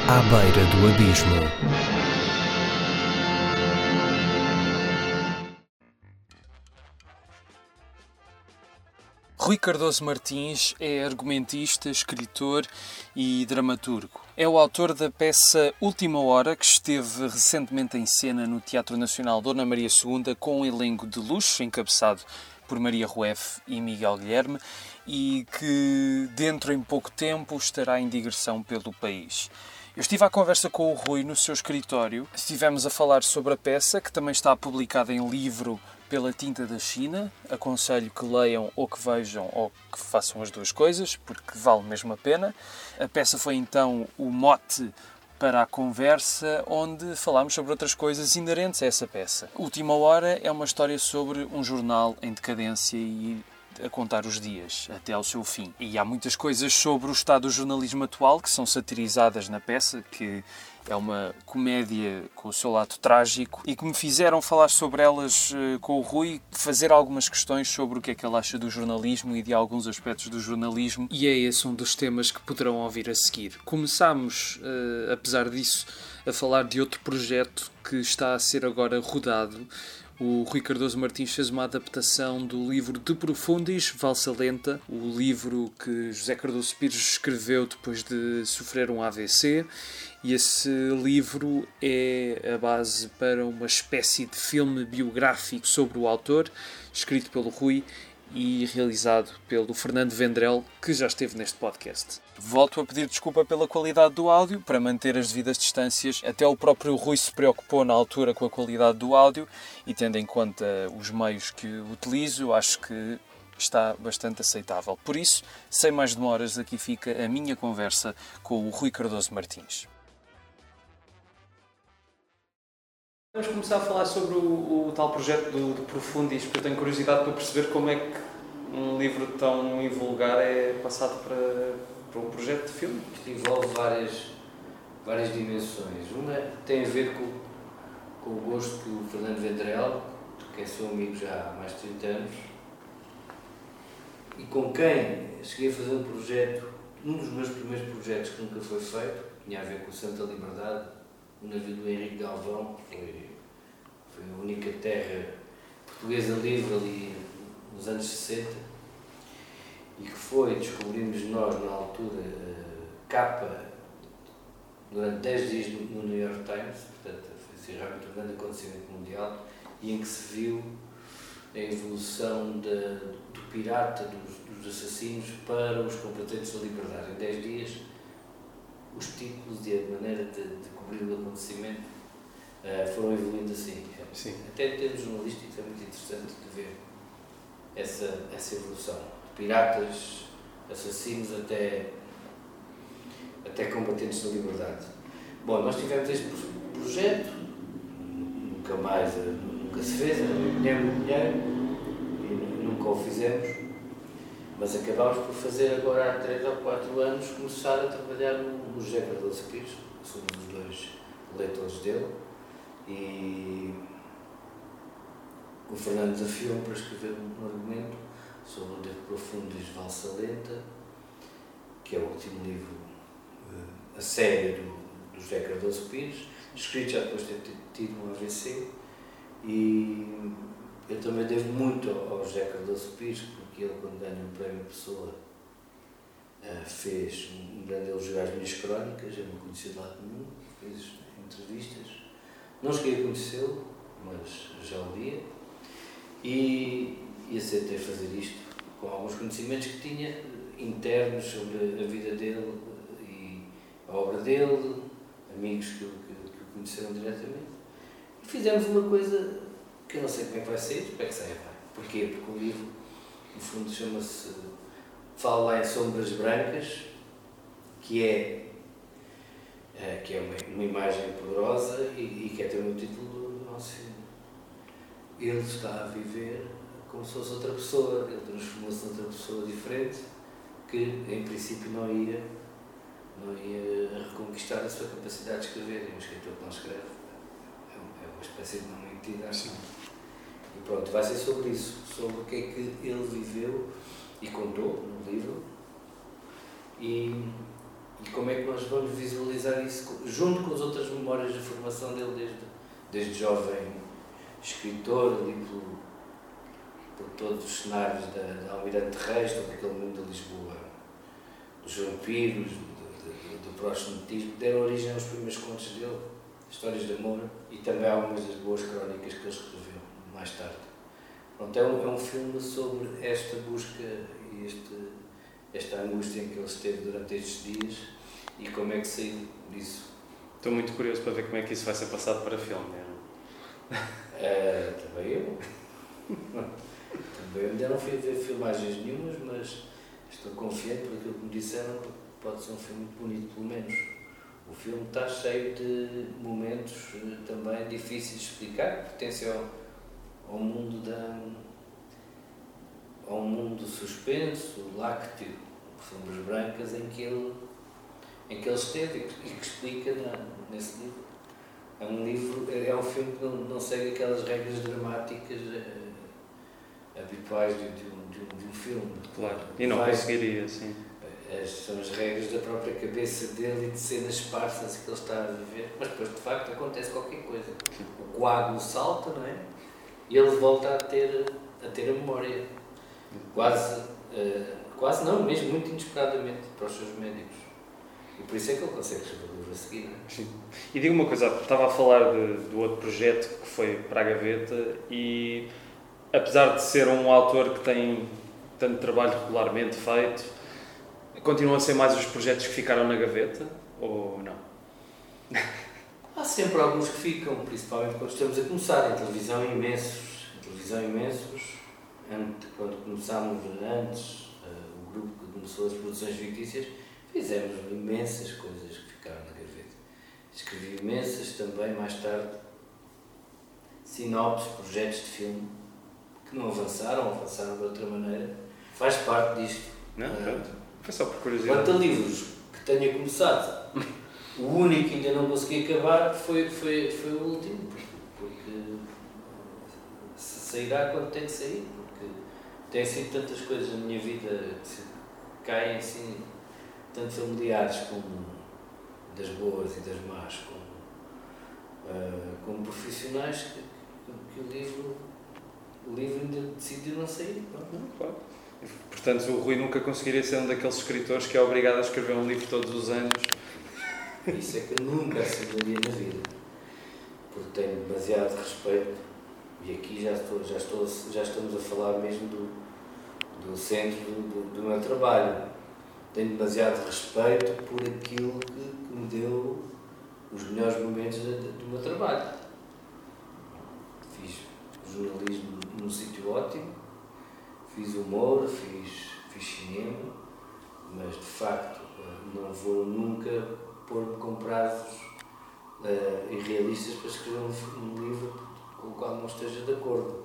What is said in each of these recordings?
À beira do abismo. Rui Cardoso Martins é argumentista, escritor e dramaturgo. É o autor da peça Última Hora, que esteve recentemente em cena no Teatro Nacional Dona Maria II, com um elenco de luxo encabeçado por Maria Rueff e Miguel Guilherme, e que dentro em pouco tempo estará em digressão pelo país. Eu estive à conversa com o Rui no seu escritório. Estivemos a falar sobre a peça, que também está publicada em livro pela Tinta da China. Aconselho que leiam ou que vejam ou que façam as duas coisas, porque vale mesmo a pena. A peça foi então o mote para a conversa, onde falámos sobre outras coisas inerentes a essa peça. Última Hora é uma história sobre um jornal em decadência e a contar os dias até ao seu fim. E há muitas coisas sobre o estado do jornalismo atual que são satirizadas na peça, que é uma comédia com o seu lado trágico, e que me fizeram falar sobre elas com o Rui, fazer algumas questões sobre o que é que ele acha do jornalismo e de alguns aspectos do jornalismo, e é esse um dos temas que poderão ouvir a seguir. Começámos, apesar disso, a falar de outro projeto que está a ser agora rodado. O Rui Cardoso Martins fez uma adaptação do livro De Profundis, Valsa Lenta, o livro que José Cardoso Pires escreveu depois de sofrer um AVC, e esse livro é a base para uma espécie de filme biográfico sobre o autor, escrito pelo Rui e realizado pelo Fernando Vendrell, que já esteve neste podcast. Volto a pedir desculpa pela qualidade do áudio, para manter as devidas distâncias. Até o próprio Rui se preocupou na altura com a qualidade do áudio, e tendo em conta os meios que utilizo, acho que está bastante aceitável. Por isso, sem mais demoras, aqui fica a minha conversa com o Rui Cardoso Martins. Vamos começar a falar sobre o tal projeto do Profundis, porque eu tenho curiosidade para perceber como é que um livro tão invulgar é passado para um projeto de filme. Isto envolve várias dimensões. Uma tem a ver com o gosto que o Fernando Vendrell, que é seu amigo já há mais de 30 anos, e com quem cheguei a fazer um projeto, um dos meus primeiros projetos que nunca foi feito, que tinha a ver com o Santo da Liberdade, o navio do Henrique Galvão, que foi a única terra portuguesa livre ali nos anos 60, e que foi, descobrimos nós na altura, capa durante 10 dias no New York Times, portanto foi realmente um grande acontecimento mundial, e em que se viu a evolução do pirata, dos assassinos, para os combatentes da liberdade. Em 10 dias, os títulos e a maneira de cobrir o acontecimento foram evoluindo assim. Sim. Até em termos jornalísticos é muito interessante de ver essa evolução. De piratas, assassinos, até combatentes da liberdade. Bom, nós tivemos este projeto, nunca se fez, era muito dinheiro, e nunca o fizemos. Mas acabámos por fazer agora há 3 ou 4 anos, começar a trabalhar no José Cardoso Pires, somos os 2 leitores dele, e o Fernando desafiou-me para escrever um argumento sobre o De Profundis, Valsa Lenta, que é o último livro a sério do José Cardoso Pires, escrito já depois de ter tido um AVC, e eu também devo muito ao José Cardoso Pires, porque ele, quando ganha um prémio Pessoa, fez um grande elogio às minhas crónicas. Eu não conhecia de lado nenhum, fiz entrevistas, não cheguei a conhecê-lo, mas já o via, e aceitei fazer isto com alguns conhecimentos que tinha internos sobre a vida dele e a obra dele, amigos que o conheceram diretamente, e fizemos uma coisa que eu não sei como é que vai ser, espero que saia bem. Porquê? Porque o livro, no fundo, chama-se Fala lá em Sombras Brancas, que é uma imagem poderosa e que é também o título do nosso filme. Ele está a viver como se fosse outra pessoa, ele transformou-se noutra pessoa diferente, que em princípio não ia reconquistar a sua capacidade de escrever. E um escritor que não escreve é uma espécie de não entidade. E pronto, vai ser sobre isso, sobre o que é que ele viveu e contou no livro, e E como é que nós vamos visualizar isso junto com as outras memórias de formação dele desde jovem escritor, ali por todos os cenários da Almirante Reis, todo aquele mundo de Lisboa, dos vampiros, do proxenetismo, que deram origem aos primeiros contos dele, histórias de amor e também algumas das boas crónicas que ele escreveu mais tarde. Pronto, é um filme sobre esta busca e esta angústia em que ele esteve durante estes dias e como é que saiu disso. Estou muito curioso para ver como é que isso vai ser passado para filme. Também eu. Também eu ainda não fui ver filmagens nenhumas, mas estou confiante por aquilo que me disseram que pode ser um filme muito bonito, pelo menos. O filme está cheio de momentos também difíceis de explicar, que pertencem ao mundo ao mundo suspenso, lácteo, sombras brancas, em que ele esteve e que explica nesse livro. É um filme que não segue aquelas regras dramáticas habituais de um filme. Claro, e não conseguiria, sim. São as regras da própria cabeça dele e de cenas esparsas que ele está a viver. Mas depois, de facto, acontece qualquer coisa. O coágulo salta, não é? E ele volta a ter a memória. Quase não, mesmo muito inesperadamente para os seus médicos. E por isso é que ele consegue escrever o livro a seguir, não é? Sim. E diga uma coisa, estava a falar do outro projeto que foi para a gaveta e, apesar de ser um autor que tem tanto trabalho regularmente feito, continuam a ser mais os projetos que ficaram na gaveta ou não? Há sempre alguns que ficam, principalmente quando estamos a começar. Em televisão, imensos. Quando começámos antes, o grupo que começou as produções fictícias, fizemos imensas coisas que ficaram na gaveta. Escrevi imensas também, mais tarde, sinopses, projetos de filme, que não avançaram de outra maneira. Faz parte disto. Não, foi só por curiosidade. Quanto a livros que tenha começado, o único que ainda não consegui acabar foi o último, porque sairá quando tem de sair, porque tem sido tantas coisas na minha vida que caem assim, tanto familiares como das boas e das más, como profissionais, que o livro ainda decidiu não sair. Claro. Portanto, o Rui nunca conseguiria ser um daqueles escritores que é obrigado a escrever um livro todos os anos. Isso é que eu nunca asseguraria na vida, porque tenho demasiado respeito, e aqui já estamos a falar mesmo do centro do meu trabalho. Tenho demasiado respeito por aquilo que me deu os melhores momentos do meu trabalho. Fiz jornalismo num sítio ótimo, fiz humor, fiz cinema, mas de facto não vou nunca pôr-me com prazos irrealistas para escrever um livro com o qual não esteja de acordo.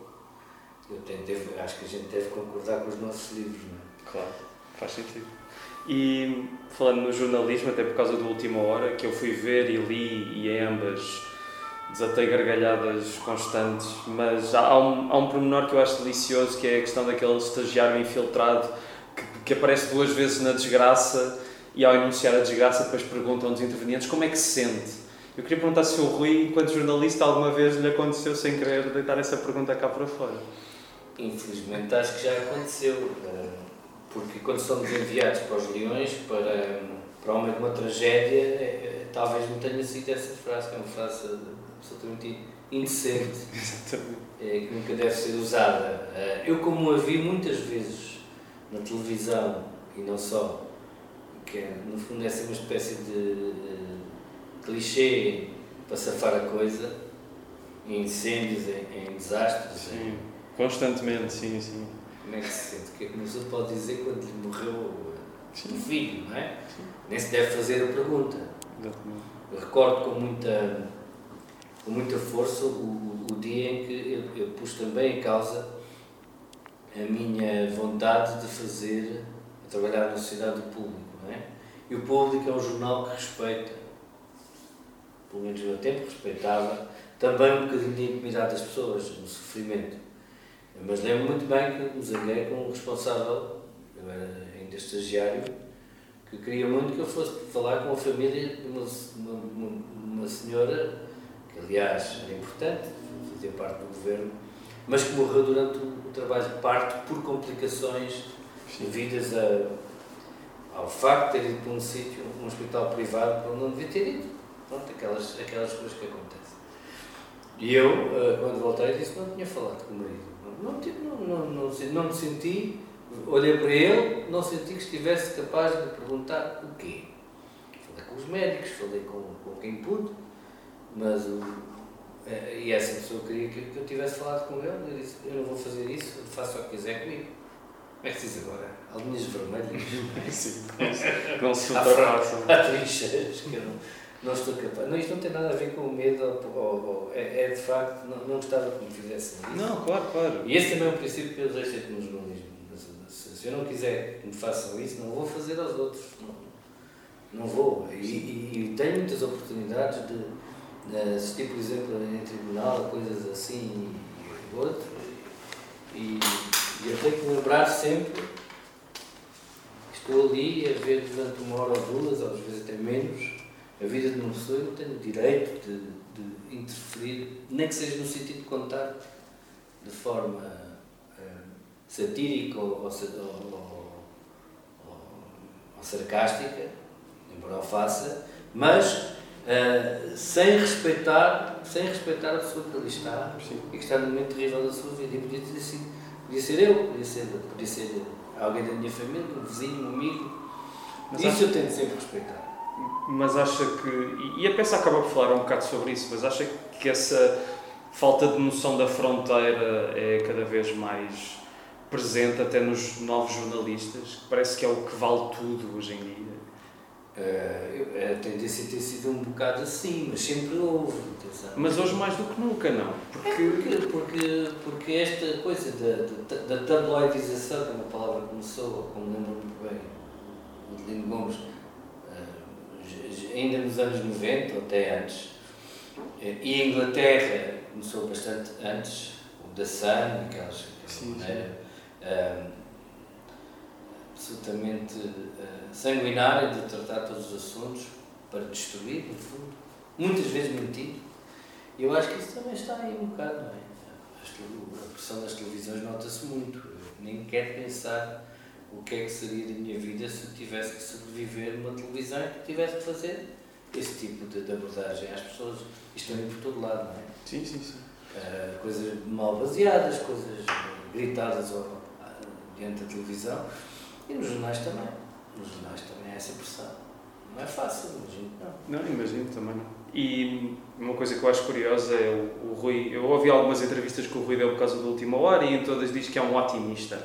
Acho que a gente deve concordar com os nossos livros, não é? Claro, faz sentido. E falando no jornalismo, até por causa do Última Hora, que eu fui ver e li, e em ambas desatei gargalhadas constantes, mas há um pormenor que eu acho delicioso, que é a questão daquele estagiário infiltrado que aparece 2 vezes na desgraça e ao enunciar a desgraça depois perguntam aos intervenientes como é que se sente. Eu queria perguntar se o Rui, enquanto jornalista, alguma vez lhe aconteceu sem querer deitar essa pergunta cá para fora. Infelizmente acho que já aconteceu, porque quando somos enviados para os Leões, para uma tragédia, talvez não tenha sido essa frase, que é uma frase absolutamente indecente, que nunca deve ser usada. Eu, como a vi muitas vezes na televisão, e não só, que no fundo é uma espécie de clichê para safar a coisa, em incêndios, em desastres. Sim, constantemente, sim. Como é que se sente? O que é que uma pessoa pode dizer quando lhe morreu o filho, não é? Sim. Nem se deve fazer a pergunta. Exatamente. Eu recordo com muita força o dia em que eu pus também em causa a minha vontade de trabalhar na sociedade do público, não é? E o Público é um jornal que respeita, pelo menos no meu tempo, respeitava também um bocadinho de intimidade das pessoas, no sofrimento. Mas lembro muito bem que me zanguei com o responsável, eu era ainda estagiário, porque eu queria muito que eu fosse falar com a família de uma senhora, que aliás era importante, fazia parte do governo, mas que morreu durante o trabalho de parto por complicações devidas ao facto de ter ido para um sítio, um hospital privado, para onde não devia ter ido. Pronto, aquelas coisas que acontecem. E eu, quando voltei, disse que não tinha falado com o marido. Não me senti, olhei para ele, não senti que estivesse capaz de perguntar o quê. Falei com os médicos, falei com quem pude, mas e essa pessoa queria que eu tivesse falado com ele. Eu disse: eu não vou fazer isso, faça o que quiser comigo. Como é que se diz agora? Alminhas vermelhas? Sim, não se ultrapassam. Há trincheiras que eu não estou capaz. Não, isto não tem nada a ver com o medo, é de facto, não gostava que me fizessem isso. Não, claro. E esse também é um princípio que eu deixei no jornalismo. Se eu não quiser que me façam isso, não vou fazer aos outros. Não vou. E tenho muitas oportunidades de assistir, por exemplo, em tribunal, coisas assim e outro. E eu tenho que lembrar sempre que estou ali a ver durante 1 hora ou 2, ou às vezes até menos, a vida de uma pessoa. Eu tenho o direito de interferir, nem que seja no sentido de contar de forma satírica ou sarcástica, embora o faça, mas sem respeitar a pessoa que ali está. Sim. E que está num momento terrível da sua vida. E podia ser eu, podia ser alguém da minha família, um vizinho, um amigo. Mas isso eu tenho de sempre respeitar. Mas acha que, e a peça acaba por falar um bocado sobre isso, mas acha que essa falta de noção da fronteira é cada vez mais presente até nos novos jornalistas, que parece que é o que vale tudo hoje em dia? A tendência tem sido um bocado assim, mas sempre houve. Atenção. Mas hoje mais do que nunca, não? Porque esta coisa da tabloidização, que é uma palavra que começou, como lembro muito bem, o Lino Gomes, ainda nos anos 90, ou até antes, e a Inglaterra começou bastante antes, o da Sun, aquela maneira absolutamente sanguinária de tratar todos os assuntos para destruir, no fundo, muitas vezes mentindo. E eu acho que isso também está aí um bocado, não é? A pressão das televisões nota-se muito. Eu nem quero pensar o que é que seria da minha vida se eu tivesse que sobreviver numa televisão e que tivesse que fazer esse tipo de abordagem às pessoas. Isto também por todo lado, não é? Sim. Coisas mal baseadas, coisas gritadas diante da televisão. E nos jornais também. Nos jornais também há essa pressão. Não é fácil, imagino que não. Não, imagino também não. E uma coisa que eu acho curiosa é o Rui. Eu ouvi algumas entrevistas que o Rui deu por causa da Última Hora e em todas diz que é um otimista.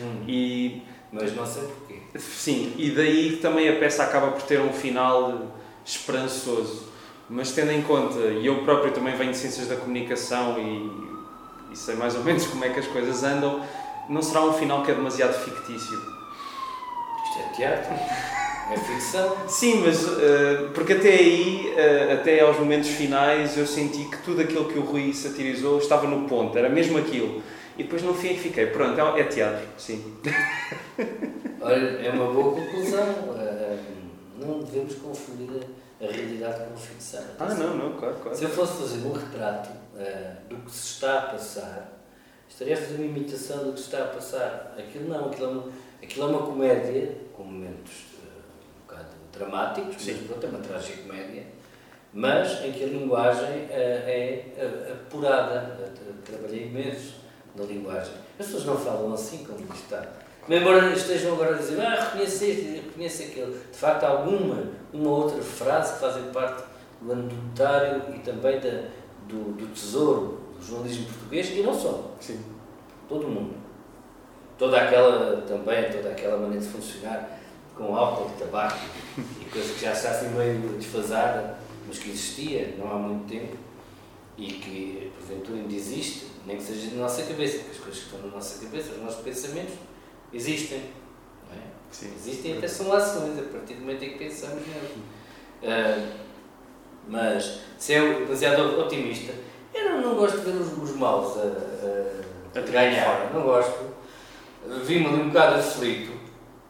Mas não sei porquê. Sim, e daí também a peça acaba por ter um final esperançoso. Mas tendo em conta, e eu próprio também venho de Ciências da Comunicação e sei mais ou menos como é que as coisas andam, não será um final que é demasiado fictício? Isto é teatro, é ficção. Sim, mas porque até aí, até aos momentos finais, eu senti que tudo aquilo que o Rui satirizou estava no ponto, era mesmo aquilo. E depois no fim fiquei, pronto, é teatro, sim. Olha, é uma boa conclusão. Não devemos confundir a realidade com a ficção. Não, claro. Se eu fosse fazer um retrato do que se está a passar, estaria a fazer uma imitação do que se está a passar. Aquilo não, aquilo é uma comédia, com momentos um bocado dramáticos, mas é uma tragicomédia, mas em que a linguagem é apurada. Trabalhei imenso na linguagem. As pessoas não falam assim como isto está. Embora estejam agora a dizer, reconhece este, reconhece aquele. De facto, há uma outra frase que fazem parte do anedotário e também do tesouro do jornalismo português, e não só. Sim. Todo mundo. Toda aquela maneira de funcionar com álcool de tabaco e coisa que já está assim meio desfasada, mas que existia não há muito tempo e que porventura ainda existe, nem que seja na nossa cabeça, porque as coisas que estão na nossa cabeça, os nossos pensamentos, existem. Não é? Sim. Existem e até são ações, a partir do momento em que pensamos nelas. Mas, se é demasiado otimista, eu não gosto de ver os maus a ganhar. Não gosto. Vi-me ali um bocado aflito,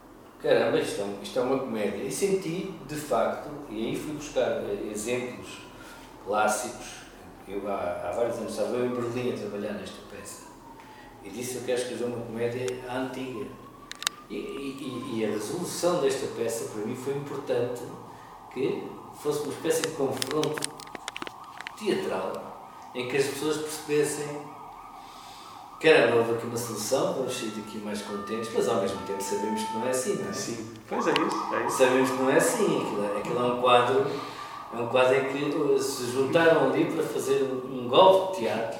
caramba, isto é uma comédia. E senti, de facto, e aí fui buscar exemplos clássicos. Há vários anos estava eu em Berlim a trabalhar nesta peça e disse: eu quero escrever uma comédia antiga. E a resolução desta peça para mim foi importante, que fosse uma espécie de confronto teatral em que as pessoas percebessem: caramba, houve aqui uma solução, vamos sair daqui mais contentes, mas ao mesmo tempo sabemos que não é assim, não é? Sim, pois é isso. Sabemos que não é assim, aquilo é um quadro em que se juntaram ali para fazer um golpe de teatro.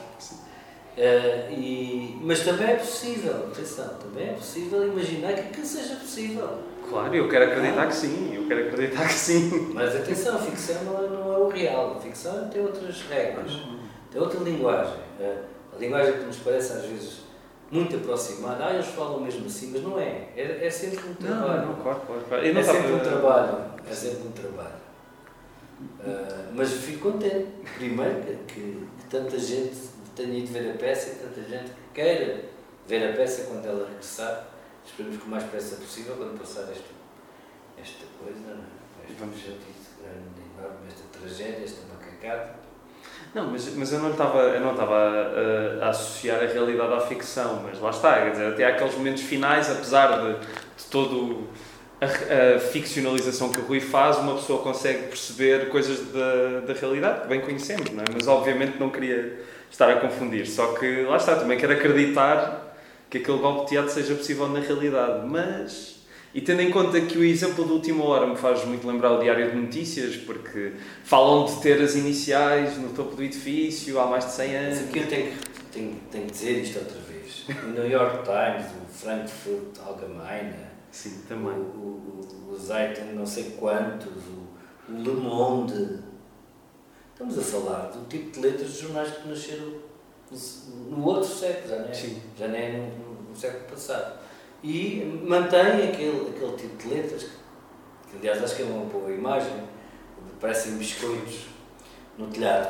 Mas também é possível, atenção, também é possível imaginar que aquilo seja possível. Claro, eu quero acreditar que sim, Mas atenção, a ficção não é o real, a ficção tem outras regras, tem outra linguagem. A linguagem que nos parece às vezes muito aproximada, eles falam mesmo assim, mas não é. É sempre um trabalho. Não, claro. É sempre um trabalho. Mas fico contente, primeiro, que tanta gente tenha ido ver a peça e tanta gente que queira ver a peça quando ela regressar. Esperemos que o mais depressa possível, quando passar esta coisa, esta tragédia, esta macacada. Não, mas eu não estava a associar a realidade à ficção, mas lá está, quer dizer, até aqueles momentos finais, apesar de todo a ficcionalização que o Rui faz, uma pessoa consegue perceber coisas da realidade que bem conhecemos, não é? Mas obviamente não queria estar a confundir, só que lá está, também quero acreditar que aquele golpe de teatro seja possível na realidade, mas... E tendo em conta que o exemplo da última hora me faz muito lembrar o Diário de Notícias, porque falam de ter as iniciais no topo do edifício há mais de 100 anos. Mas aqui eu tenho que dizer isto outra vez. O New York Times, o Frankfurt Allgemeine, sim, também. o Zeitung não sei quantos, o Le Monde. Estamos a falar do tipo de letras de jornais que nasceram no outro século, já não é no século passado. E mantém aquele tipo de letras, que aliás acho que é uma boa imagem, parecem biscoitos no telhado.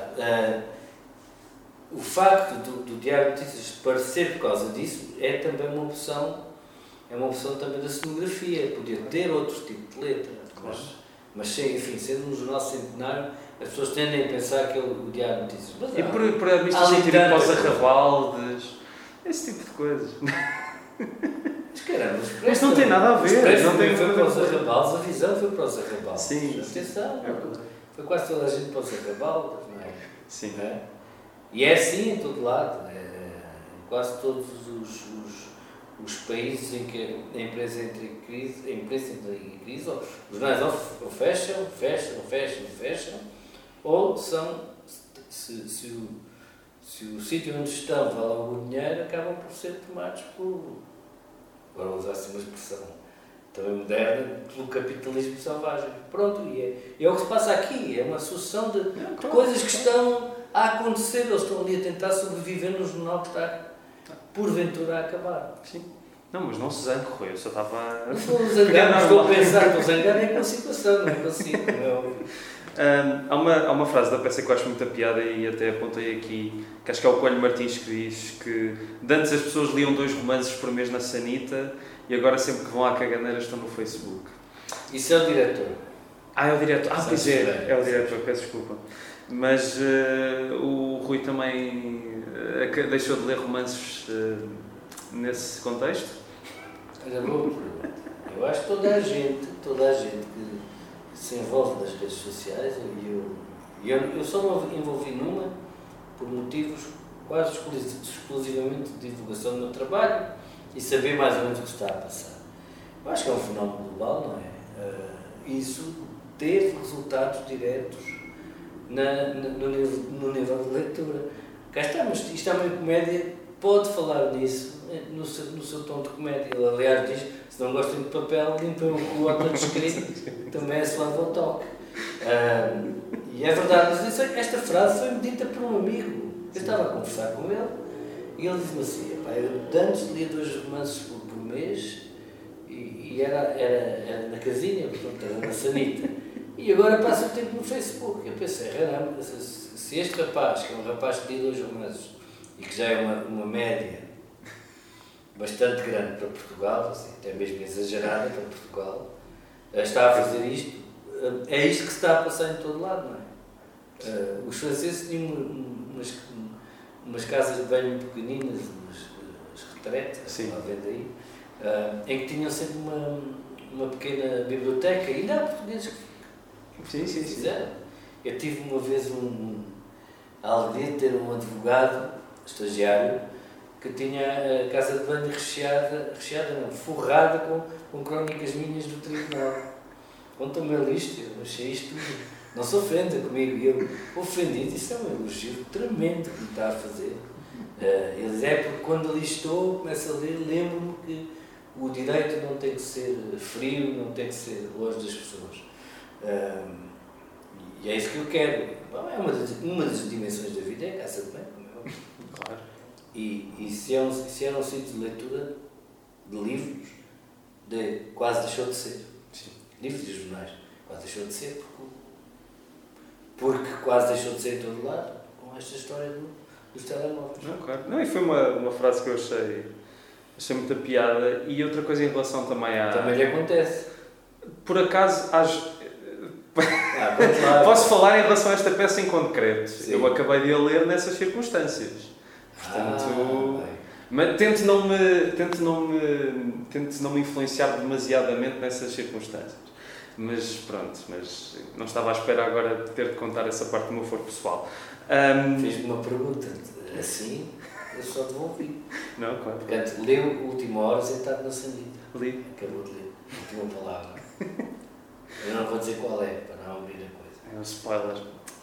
O facto do Diário de Notícias parecer por causa disso é também uma opção também da cenografia, podia ter outro tipo de letra, claro. Mas enfim, sendo um jornal centenário, as pessoas tendem a pensar que é o Diário de Notícias. Mas, e por administração tipo pós-arrabaldes, esse tipo de coisas. Mas caramba, mas não tem nada a ver. Não tem foi para os arrabaldes, a visão foi para os arrabaldes. Sim. Atenção, foi quase toda a gente para os arrabaldes, não é? Sim. É? E é assim em todo lado. Quase todos os países em que a imprensa entra em crise, ou os jornais ou fecham, ou são, se o sítio onde estão vale algum dinheiro, acabam por ser tomados por, agora vou usar assim uma expressão também moderna, pelo capitalismo selvagem. Pronto, e é o que se passa aqui, é uma sucessão de coisas que estão a acontecer, eles estão ali a tentar sobreviver no jornal que está porventura a acabar. Sim. Não, mas não se zangue, Rui, eu só estava... Não estou a zangar, estou a pensar, estou a zangar é com a situação, não consigo, como é óbvio. Há uma frase da peça que eu acho muita piada e até apontei aqui, que acho que é o Coelho Martins que diz que de antes as pessoas liam 2 romances por mês na Sanita e agora sempre que vão à caganeira estão no Facebook. Isso é o diretor. É o diretor. Pois é o diretor, peço desculpa. Mas o Rui também deixou de ler romances nesse contexto? Olha, boa pergunta. Eu acho que toda a gente que se envolve nas redes sociais, e eu só me envolvi numa por motivos quase exclusivamente de divulgação do meu trabalho e saber mais ou menos o que está a passar. Eu acho que é um fenómeno global, não é? Isso teve resultados diretos no nível de leitura. Cá estamos, isto é uma comédia, pode falar nisso no seu tom de comédia. Ele, aliás, diz: se não gostam de papel, limpem o cu ao todo escrito, também é suave ao toque. E é verdade, mas esta frase foi-me dita por um amigo. Eu estava a conversar com ele e ele disse-me assim: eu antes lia 2 romances por mês e era na casinha, portanto, era na sanita. E agora passo o tempo no Facebook. Eu pensei: caramba, se este rapaz, que é um rapaz que lia 2 romances e que já é uma média bastante grande para Portugal, assim, até mesmo exagerada para Portugal, está a fazer isto. É isto que se está a passar em todo lado, não é? Os franceses tinham umas casas de banho pequeninas, umas retretes, à venda aí, em que tinham sempre uma pequena biblioteca, e ainda há portugueses que fizeram. Eu tive uma vez a alegria de ter um advogado, estagiário, que tinha a casa de banho forrada com crónicas minhas do tribunal. Conta-me isto, eu achei isto, não se ofenda comigo, e eu ofendido, isso é um elogio tremendo que me está a fazer. Ele diz, porque quando ali estou, começo a ler, lembro-me que o direito não tem que ser frio, não tem que ser longe das pessoas. E é isso que eu quero. Bom, é uma das dimensões da vida, é a casa de banho, como é óbvio. Claro. E se era um sítio de leitura de livros, quase deixou de ser. Sim. Livros e jornais, quase deixou de ser, porque quase deixou de ser em todo lado, com esta história dos telemóveis. Não, claro. Não, e foi uma frase que eu achei muita piada. E outra coisa em relação também à... Também lhe acontece. Por acaso, claro. Posso falar em relação a esta peça em concreto. Sim. Eu acabei de a ler nessas circunstâncias. Portanto, mas tento não me influenciar demasiadamente nessas circunstâncias. Mas pronto, não estava à espera agora de ter de contar essa parte do meu foro pessoal. Fiz-me uma pergunta, assim eu só devolvi. Não, claro. Portanto, leu a última hora sentado na sanita. Li. Acabou de ler a última palavra. Eu não vou dizer qual é, para não abrir a coisa. É um spoiler.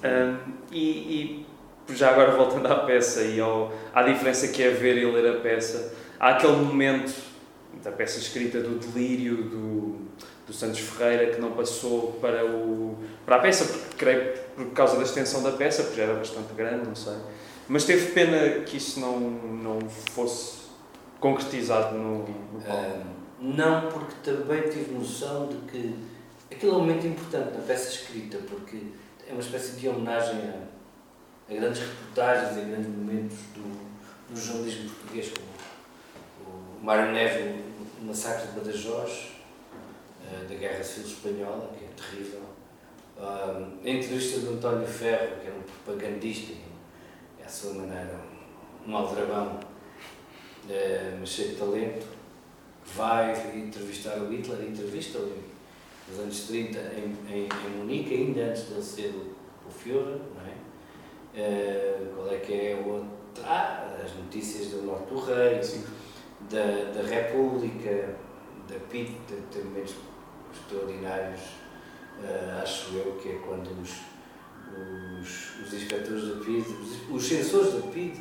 E já agora voltando à peça e à diferença que é ver e ler a peça, há aquele momento da peça escrita do delírio do Santos Ferreira que não passou para a peça, porque creio por causa da extensão da peça, porque já era bastante grande, não sei. Mas teve pena que isso não fosse concretizado no palco. Não, porque também tive noção de que aquilo é um momento importante na peça escrita, porque é uma espécie de homenagem a grandes reportagens, a grandes momentos do jornalismo português, como o Mário Neves, o massacre de Badajoz, da Guerra Civil Espanhola, que é terrível. A entrevista de António Ferro, que era um propagandista, e à sua maneira um aldrabão, mas cheio de talento, que vai entrevistar o Hitler, entrevista-o nos anos 30 em Munique, ainda antes de ele ser o Führer, não é? Qual é que é o outro? As notícias do Norte do Rei, da República, da PID, tem momentos extraordinários, acho eu, que é quando os inspectores da PID, os censores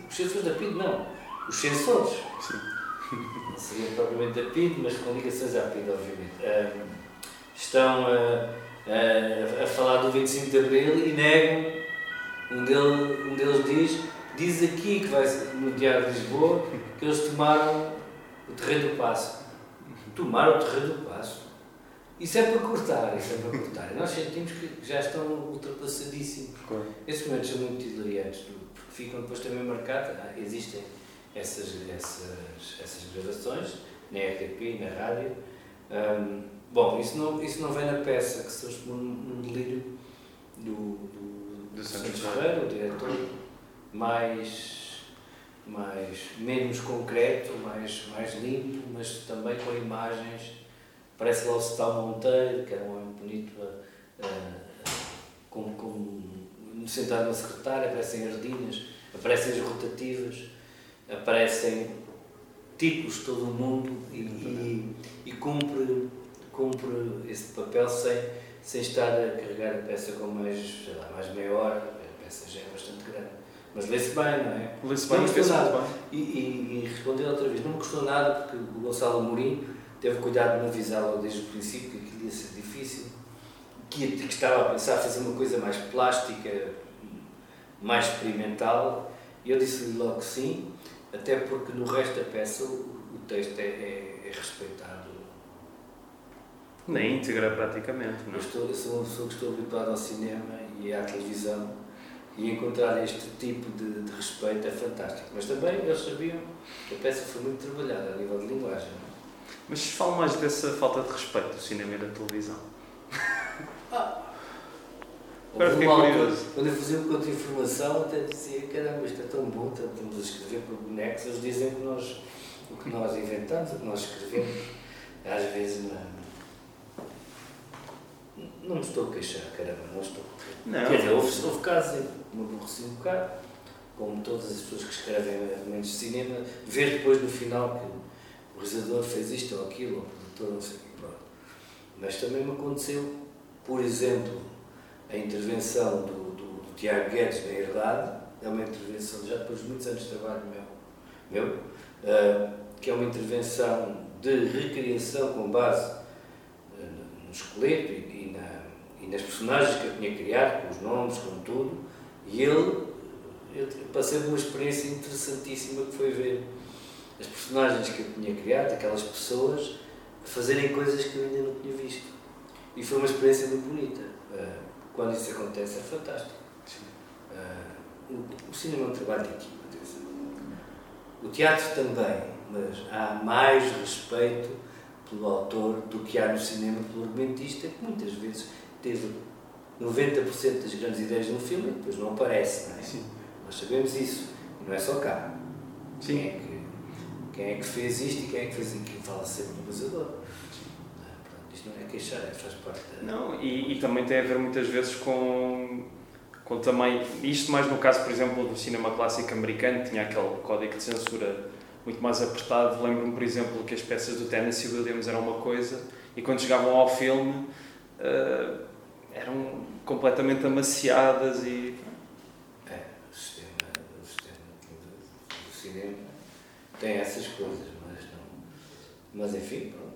não seriam propriamente da PID, mas com ligações à PID, obviamente, estão a falar do 25 de Abril e negam. Um deles diz aqui que vai no Diário de Lisboa que eles tomaram o Terreiro do Paço. Tomaram o Terreiro do Paço? Isso é para cortar. E nós sentimos que já estão ultrapassadíssimos. Claro. Esses momentos são muito hilariantes, porque ficam depois também marcados. Existem essas gravações, na RTP, na rádio. Bom, isso não vem na peça, que se transformou num delírio do Santos Ferreira, o diretor, menos concreto, mais limpo, mas também com imagens. Parece lá o Cetal Monteiro, que era um homem bonito, sentado na secretária, aparecem ardinhas, aparecem as rotativas, aparecem tipos de todo o mundo e cumpre esse papel sem estar a carregar a peça com mais de meia hora. A peça já é bastante grande, mas lê-se bem, não é? Lê-se bem, mas lê-se muito bem. E responder outra vez, não me custou nada, porque o Gonçalo Amorim teve cuidado de me avisar logo desde o princípio que aquilo ia ser difícil, que estava a pensar fazer uma coisa mais plástica, mais experimental, e eu disse-lhe logo sim, até porque no resto da peça o texto é respeitado. Na íntegra, praticamente. Não? Eu sou uma pessoa que estou habituada ao cinema e à televisão, E encontrar este tipo de respeito é fantástico. Mas também eles sabiam que a peça foi muito trabalhada a nível de linguagem. Mas fala mais dessa falta de respeito do cinema e da televisão. Agora fiquei curioso. Quando eu fazia o contra-informação, até dizia: caramba, isto é tão bom, estamos a escrever por bonecos. Eles dizem que o que nós inventamos, o que nós escrevemos, às vezes não me estou a queixar, caramba, não estou. Não. Quer dizer, houve casos em que me aborreci um bocado, como todas as pessoas que escrevem argumentos de cinema, ver depois no final que o realizador fez isto ou aquilo, ou o produtor, não sei o que, pronto. Mas também me aconteceu, por exemplo, a intervenção do Tiago Guedes na Herdade, é uma intervenção, já depois de muitos anos de trabalho meu, que é uma intervenção de recriação com base no esqueleto e nas personagens que eu tinha criado, com os nomes, com tudo, e eu passei por uma experiência interessantíssima que foi ver as personagens que eu tinha criado, aquelas pessoas, fazerem coisas que eu ainda não tinha visto. E foi uma experiência muito bonita. Quando isso acontece é fantástico. O cinema é um trabalho de equipa. O teatro também, mas há mais respeito pelo autor do que há no cinema pelo argumentista, que muitas vezes teve 90% das grandes ideias de um filme e depois não aparece, não é? Sim. Nós sabemos isso, e não é só cá. Sim. Quem é que fez isto e quem é que fez aquilo? Fala sempre do realizador. Isto não é queixar, faz parte da... Não, e também tem a ver muitas vezes com também, isto mais no caso, por exemplo, do cinema clássico americano, tinha aquele código de censura muito mais apertado. Lembro-me, por exemplo, que as peças do Tennessee Williams eram uma coisa e quando chegavam ao filme eram completamente amaciadas e... O sistema do cinema tem essas coisas, mas enfim, pronto.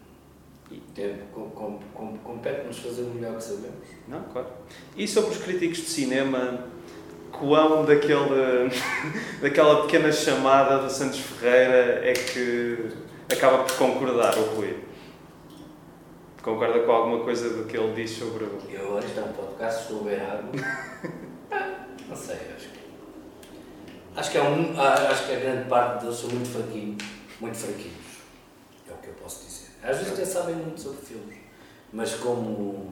Compete-nos fazer o melhor que sabemos. Não, claro. E sobre os críticos de cinema, quão daquela pequena chamada do Santos Ferreira é que acaba por concordar, o Rui? Concorda com alguma coisa do que ele diz sobre o... Eu agora estou no podcast, estou a beber água. Não sei, acho que a grande parte deles são muito fraquinhos. É o que eu posso dizer. Às vezes até sabem muito sobre filmes, mas como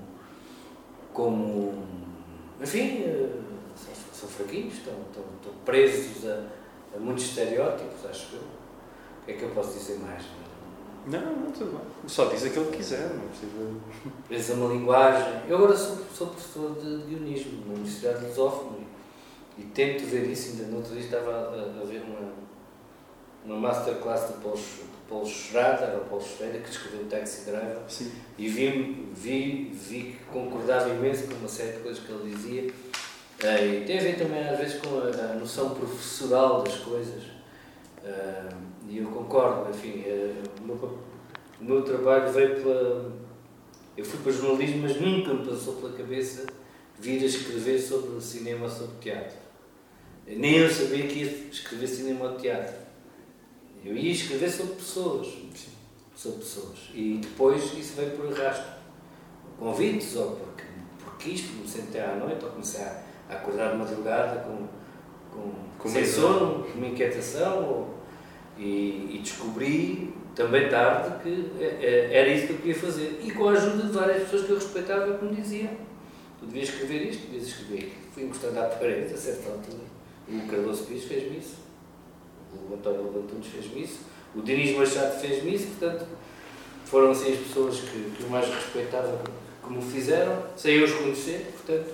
enfim, são fraquinhos, estão presos a muitos estereótipos, acho eu. O que é que eu posso dizer mais? Não, tudo bem. Só diz aquilo que quiser, não precisa... Presos a uma linguagem. Eu agora sou professor de guionismo na Universidade de Lusófona e tento ver isso. Ainda no outro dia estava a ver uma masterclass do Paulo Schrader, ou Paulo Schrader, que escreveu o Taxi Driver. Sim. E vi que concordava imenso com uma série de coisas que ele dizia. E tem a ver também, às vezes, com a noção professoral das coisas. E eu concordo, enfim, o meu trabalho veio pela... Eu fui para jornalismo, mas nunca me passou pela cabeça vir a escrever sobre cinema ou sobre teatro. Nem eu sabia que ia escrever cinema ou teatro. Eu ia escrever sobre pessoas. Sobre pessoas. E depois isso veio por arrasto. Convites, ou porque isto, comecei até à noite, ou comecei a acordar de madrugada sem sono, com uma inquietação, e descobri também tarde que era isso que eu queria fazer. E com a ajuda de várias pessoas que eu respeitava, que me diziam: tu devias escrever isto, devias escrever aquilo. Fui encostando à parede, a certa altura. O Cardoso Pires fez-me isso. O António Levantunes fez-me isso. O Dinis Machado fez-me isso. Portanto, foram assim as pessoas que eu mais respeitava que me fizeram, sem eu os conhecer. Portanto,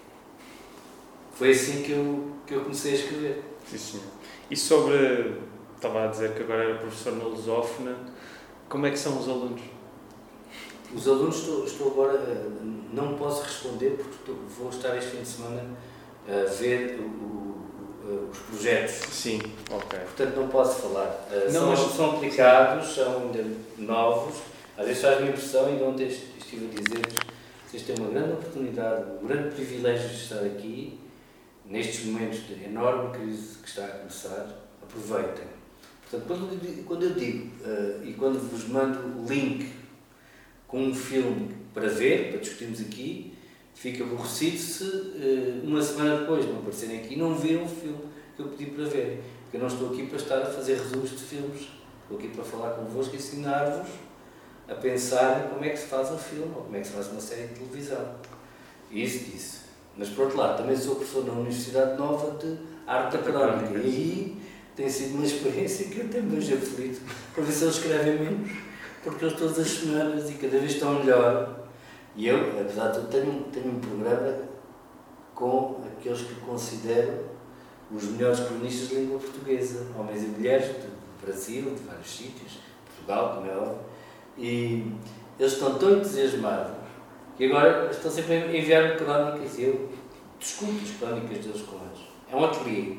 foi assim que eu comecei a escrever. Sim, senhor. E sobre... Estava a dizer que agora era professor na Lusófona. Como é que são os alunos? Os alunos, estou agora... Não posso responder porque vou estar este fim de semana a ver os projetos. Sim, ok. Portanto, não posso falar. Não, são aplicados, são ainda novos. Às vezes faz-me impressão, e ontem estive a dizer-vos: vocês têm uma grande oportunidade, um grande privilégio de estar aqui, nestes momentos de enorme crise que está a começar. Aproveitem. Portanto, quando eu digo, e quando vos mando o link com um filme para ver, para discutirmos aqui, fico aborrecido se uma semana depois não aparecerem aqui e não viram o filme que eu pedi para ver. Porque eu não estou aqui para estar a fazer resumos de filmes. Estou aqui para falar convosco e ensinar-vos a pensar como é que se faz um filme ou como é que se faz uma série de televisão. E isso. Mas, por outro lado, também sou professor na Universidade Nova de Arte da Crónica. E aí tem sido uma experiência que eu até me vejo aflito para ver se eles escrevem menos, porque eles todas as semanas e cada vez estão melhor. E eu, apesar de tudo, tenho um programa com aqueles que considero os melhores cronistas de língua portuguesa, homens e mulheres do Brasil, de vários sítios, Portugal, como é óbvio, e eles estão tão entusiasmados que agora estão sempre a enviar-me crónicas e eu discuto as crónicas deles com eles. É um ateliê.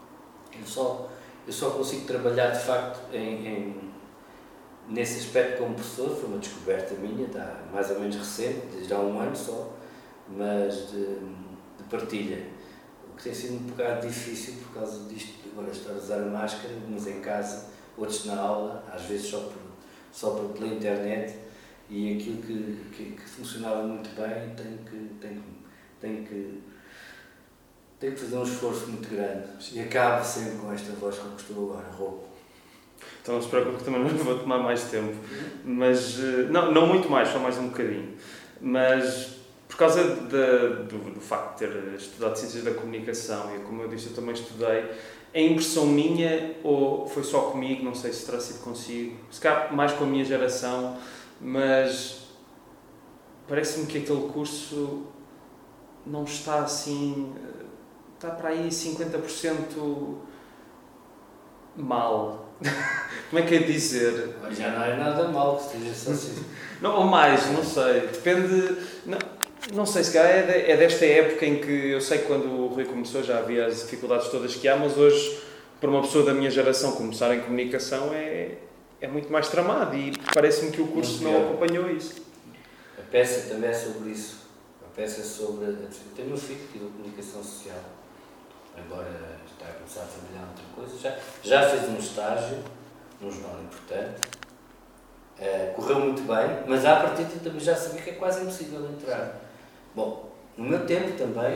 Eu só consigo trabalhar, de facto, nesse aspecto como professor. Foi uma descoberta minha, está mais ou menos recente, desde há um ano só, mas de partilha. O que tem sido um bocado difícil por causa disto, agora estar a usar a máscara, uns em casa, outros na aula, às vezes só pela internet, e aquilo que funcionava muito bem tenho que fazer um esforço muito grande. E acabo sempre com esta voz com que estou agora, rouco. Então não se preocupe que também não vou tomar mais tempo. Mas, não muito mais, só mais um bocadinho. Mas, por causa do facto de ter estudado Ciências da Comunicação, e como eu disse, eu também estudei, é impressão minha, ou foi só comigo, não sei se terá sido consigo, se calhar mais com a minha geração, mas parece-me que aquele curso não está assim, está para aí 50% mal. Como é que é dizer? Mas já não é nada mal que esteja só assim. Não, ou mais, não sei, depende... Não sei, se calhar é desta época em que eu sei que quando o Rui começou já havia as dificuldades todas que há, mas hoje, para uma pessoa da minha geração começar em comunicação é muito mais tramado e parece-me que o curso não acompanhou isso. A peça também é sobre isso. A peça é sobre... Eu tenho um filho que tirou comunicação social, agora está a começar a trabalhar outra coisa. Já fez um estágio num jornal importante. Correu muito bem, mas à partida também já sabia que é quase impossível entrar. Bom, no meu tempo também,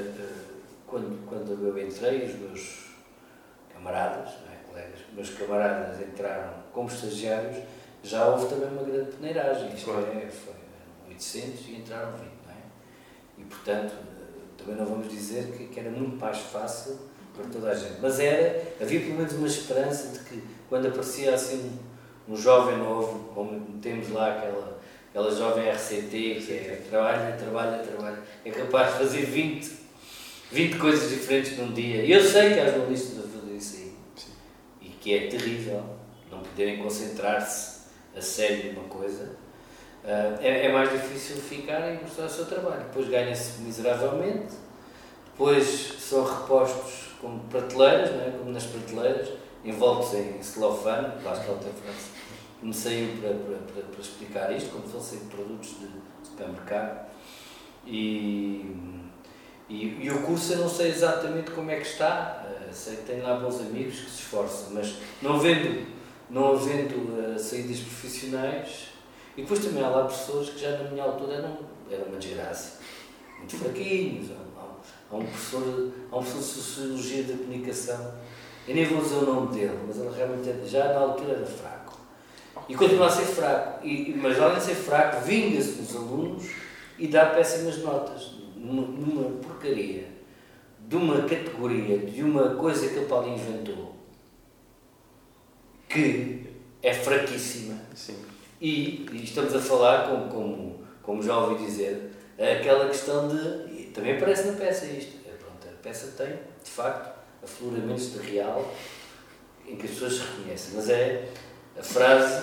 quando eu entrei, os meus camaradas, não é, colegas, meus camaradas entraram como estagiários, já houve também uma grande peneiragem. Isto foi 800 e entraram 20, não é? E portanto, também não vamos dizer que era muito mais fácil para toda a gente, mas havia pelo menos uma esperança de que quando aparecia assim um jovem novo, como temos lá aquela jovem RCT, que é trabalha, é capaz de fazer 20 coisas diferentes num dia. E eu sei que há jornalistas a fazer isso aí. Sim. E que é terrível não poderem concentrar-se a sério numa coisa. É mais difícil ficar e mostrar o seu trabalho. Depois ganha-se miseravelmente, depois são repostos como prateleiras, não é? Como nas prateleiras, envoltos em celofane, lá está outra frase. Me saiu para explicar isto, como se fossem produtos de supermercado. E o curso eu não sei exatamente como é que está, sei que tenho lá bons amigos que se esforçam, mas não havendo saídas profissionais, e depois também há lá professores que já na minha altura eram uma desgraça, muito fraquinhos. Há um professor de Sociologia da Comunicação, eu nem vou dizer o nome dele, mas ele realmente já na altura era fraco. E continua a ser fraco, mas além de ser fraco, vinga-se dos alunos e dá péssimas notas, numa porcaria, de uma categoria, de uma coisa que ele para ali inventou, que é fraquíssima. Sim. E estamos a falar, como já ouvi dizer, aquela questão de... Também aparece na peça isto. A peça tem, de facto, afloramentos de real em que as pessoas se reconhecem, mas é a frase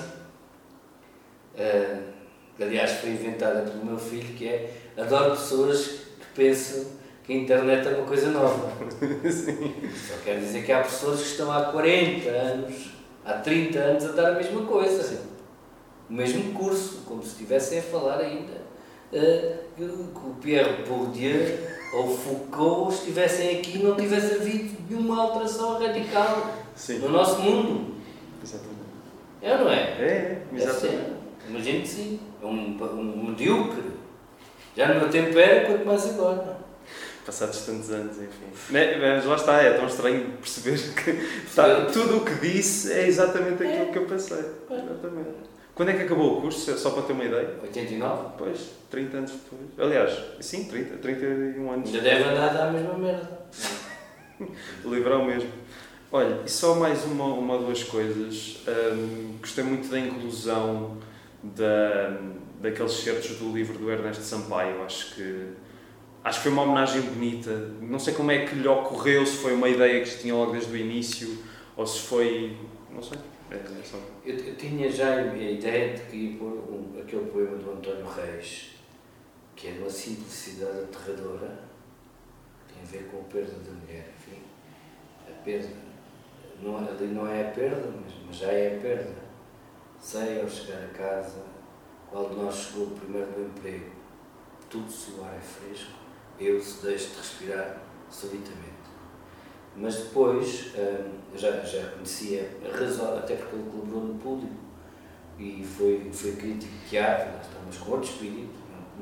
que aliás foi inventada pelo meu filho, que é: adoro pessoas que pensam que a internet é uma coisa nova. Sim. Só quer dizer que há pessoas que estão há 40 anos, há 30 anos a dar a mesma coisa. Sim. O mesmo curso, como se estivessem a falar ainda que o Pierre Bourdieu ou Foucault estivessem aqui e não tivesse havido nenhuma alteração radical. Sim. No nosso mundo. Exatamente. É ou não é? É, exatamente. Imagino que sim. É um medíocre. Já no meu tempo era, quanto mais agora. Passados tantos anos, enfim. Mas lá está, é tão estranho perceber que tudo o que disse é exatamente aquilo que eu pensei. Exatamente. Quando é que acabou o curso? Só para ter uma ideia? 89? Pois, 30 anos depois. Aliás, sim, 31 anos. Ainda deve andar à mesma merda. O livro é o mesmo. Olha, e só mais uma ou duas coisas. Gostei muito da inclusão daqueles certos do livro do Ernesto Sampaio. Acho que foi uma homenagem bonita. Não sei como é que lhe ocorreu, se foi uma ideia que se tinha logo desde o início, ou se foi... não sei. Eu tinha já a ideia de que ia pôr aquele poema do António Reis, que é de uma simplicidade aterradora, que tem a ver com a perda da mulher. Enfim, a perda. Ali não é a perda, mas já é a perda. Sei ao chegar a casa, qual de nós chegou primeiro no emprego. Tudo se o ar é fresco, eu se deixo de respirar subitamente. Mas depois, já conhecia a razão, até porque ele colaborou no Público e foi crítico de teatro, lá está, mas com outro espírito.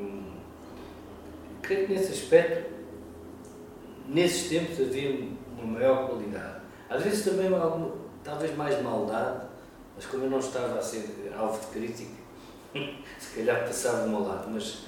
Creio que nesse aspecto, nesses tempos havia uma maior qualidade. Às vezes também talvez mais maldade, mas como eu não estava a ser alvo de crítica, se calhar passava do meu lado, mas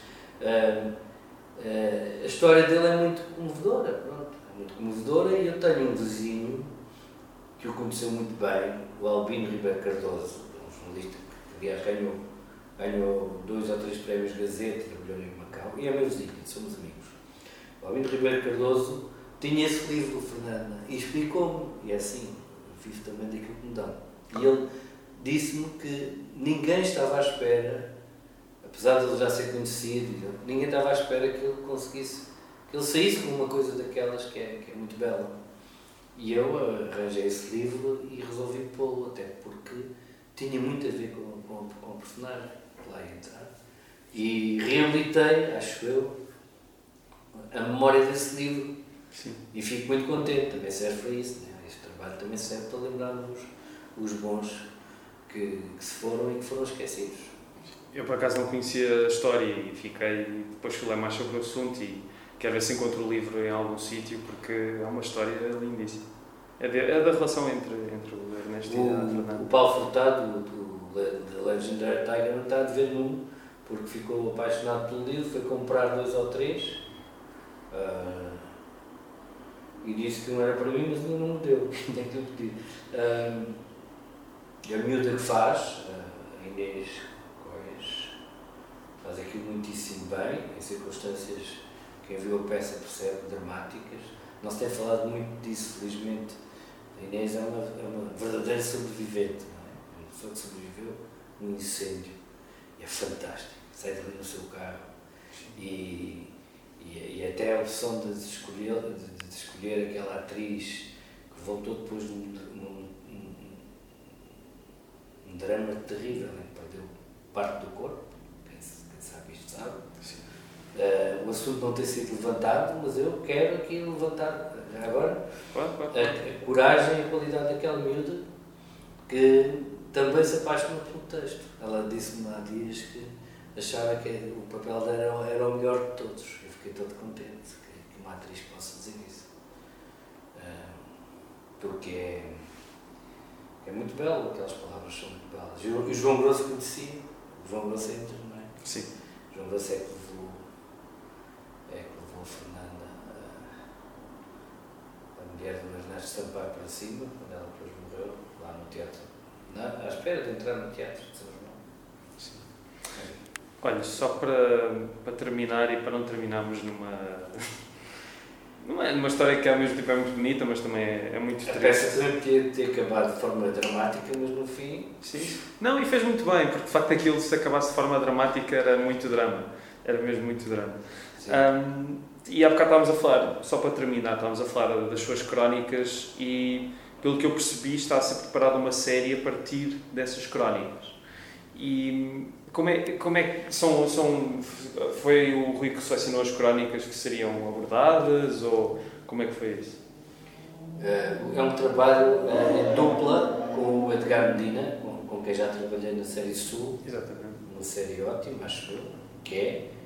a história dele é muito comovedora, pronto, é muito comovedora, e eu tenho um vizinho que o conheceu muito bem, o Albino Ribeiro Cardoso, um jornalista que, aliás, ganhou 2 ou 3 prémios Gazeta, trabalhou em Macau, e é meu vizinho, somos amigos. O Albino Ribeiro Cardoso tinha esse livro do Fernando e explicou-me, e é assim, eu vivo também daquilo que me dão. E ele disse-me que ninguém estava à espera, apesar de ele já ser conhecido, ninguém estava à espera que ele conseguisse, que ele saísse com uma coisa daquelas que é muito bela. E eu arranjei esse livro e resolvi pô-lo, até porque tinha muito a ver com o personagem que lá ia entrar. E reabilitei, acho eu, a memória desse livro. Sim. E fico muito contente, também serve para isso, né? Este trabalho também serve para lembrarmos os bons que se foram e que foram esquecidos. Eu por acaso não conhecia a história e depois fui ler mais sobre o assunto e quero ver se encontro o livro em algum sítio, porque é uma história lindíssima. É da relação entre o Ernesto e a Fernanda. O Paulo Furtado, da Legendary Tiger, não está a dever nenhum, porque ficou apaixonado pelo livro, foi comprar 2 ou 3 e disse que não era para mim, mas ainda não me deu, tenho que lhe pedir. E a miúda que faz, a Inês Cois, faz aquilo muitíssimo bem, em circunstâncias, quem viu a peça percebe, dramáticas. Não se tem falado muito disso, felizmente. A Inês é uma verdadeira sobrevivente, não é? Uma pessoa que sobreviveu num incêndio. E é fantástico. Sai dali no seu carro e até a opção de escolher aquela atriz que voltou depois num drama terrível, né? Perdeu parte do corpo, quem sabe isto sabe. O assunto não tem sido levantado, mas eu quero aqui levantar já agora a coragem e a qualidade daquela miúda que também se apaixona pelo texto. Ela disse-me há dias que achava que o papel dela era o melhor de todos. Eu fiquei todo contente que uma atriz possa dizer isso. Porque é muito belo, aquelas palavras são muito belas. E o João Grosso conhecia, o João Grosso entra, não é? Sim. O João Grosso é que levou a Fernanda, a mulher do Ernesto Sampaio, para cima, quando ela depois morreu, lá no teatro, à espera de entrar no teatro de São João. Sim. Olha, só para terminar e para não terminarmos numa história que ao mesmo tempo é muito bonita, mas também é muito triste. A peça podia ter acabado de forma dramática, mas no fim... Sim. Não, e fez muito bem, porque de facto aquilo, se acabasse de forma dramática, era muito drama. Era mesmo muito drama. E há bocado estávamos a falar, só para terminar, estávamos a falar das suas crónicas e, pelo que eu percebi, está a ser preparada uma série a partir dessas crónicas. E como é que foi o Rui que selecionou as crónicas que seriam abordadas, ou como é que foi isso? É um trabalho em dupla com o Edgar Medina, com quem já trabalhei na série Sul. Exatamente. Uma série ótima, acho eu, que é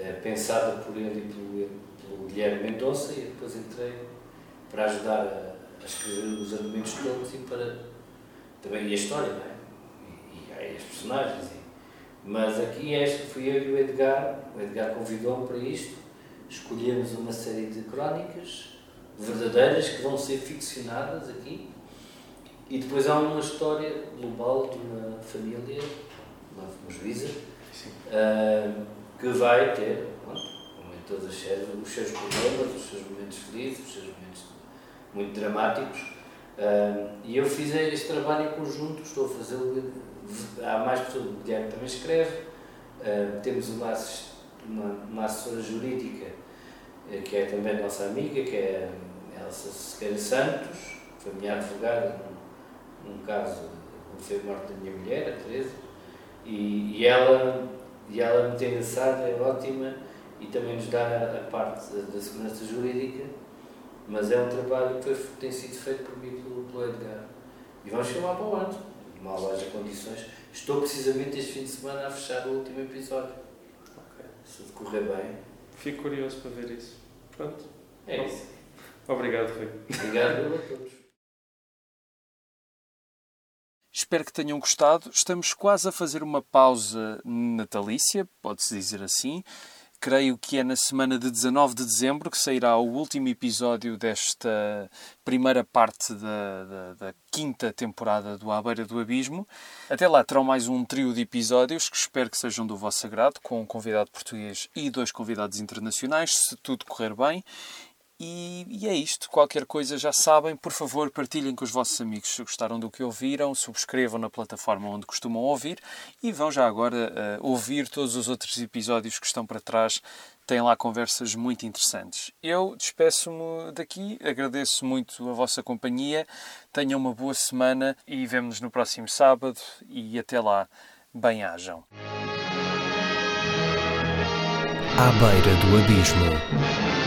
pensada por ele e pelo Guilherme Mendonça, e depois entrei para ajudar a escrever os argumentos todos e para também a história, não é? E as personagens. Mas aqui fui eu e o Edgar convidou-me para isto, escolhemos uma série de crónicas verdadeiras que vão ser ficcionadas aqui, e depois há uma história global de uma família, uma juíza, que vai ter, como em todas as séries, os seus problemas, os seus momentos felizes, os seus momentos muito dramáticos. E eu fiz este trabalho em conjunto, estou a fazê-lo. Há mais pessoas, o Guilherme também escreve. Temos uma assessora jurídica, que é também nossa amiga, que é a Elsa Sequeira Santos, foi minha advogada num caso onde foi a morte da minha mulher, a Teresa, e ela muito engraçada, é ótima, e também nos dá a parte da segurança jurídica, mas é um trabalho que tem sido feito por mim e pelo Edgar. E vamos filmar para o ano, mal haja condições. Estou precisamente este fim de semana a fechar o último episódio. Okay. Se decorrer bem. Fico curioso para ver isso. Pronto. É isso. Obrigado, Rui. Obrigado a todos. Espero que tenham gostado. Estamos quase a fazer uma pausa natalícia, pode-se dizer assim. Creio que é na semana de 19 de dezembro que sairá o último episódio desta primeira parte da quinta temporada do À Beira do Abismo. Até lá terão mais um trio de episódios que espero que sejam do vosso agrado, com um convidado português e 2 convidados internacionais, se tudo correr bem. E é isto. Qualquer coisa já sabem. Por favor, partilhem com os vossos amigos se gostaram do que ouviram. Subscrevam na plataforma onde costumam ouvir. E vão já agora ouvir todos os outros episódios que estão para trás. Tem lá conversas muito interessantes. Eu despeço-me daqui. Agradeço muito a vossa companhia. Tenham uma boa semana e vemo-nos no próximo sábado. E até lá, bem-ajam. À Beira do Abismo.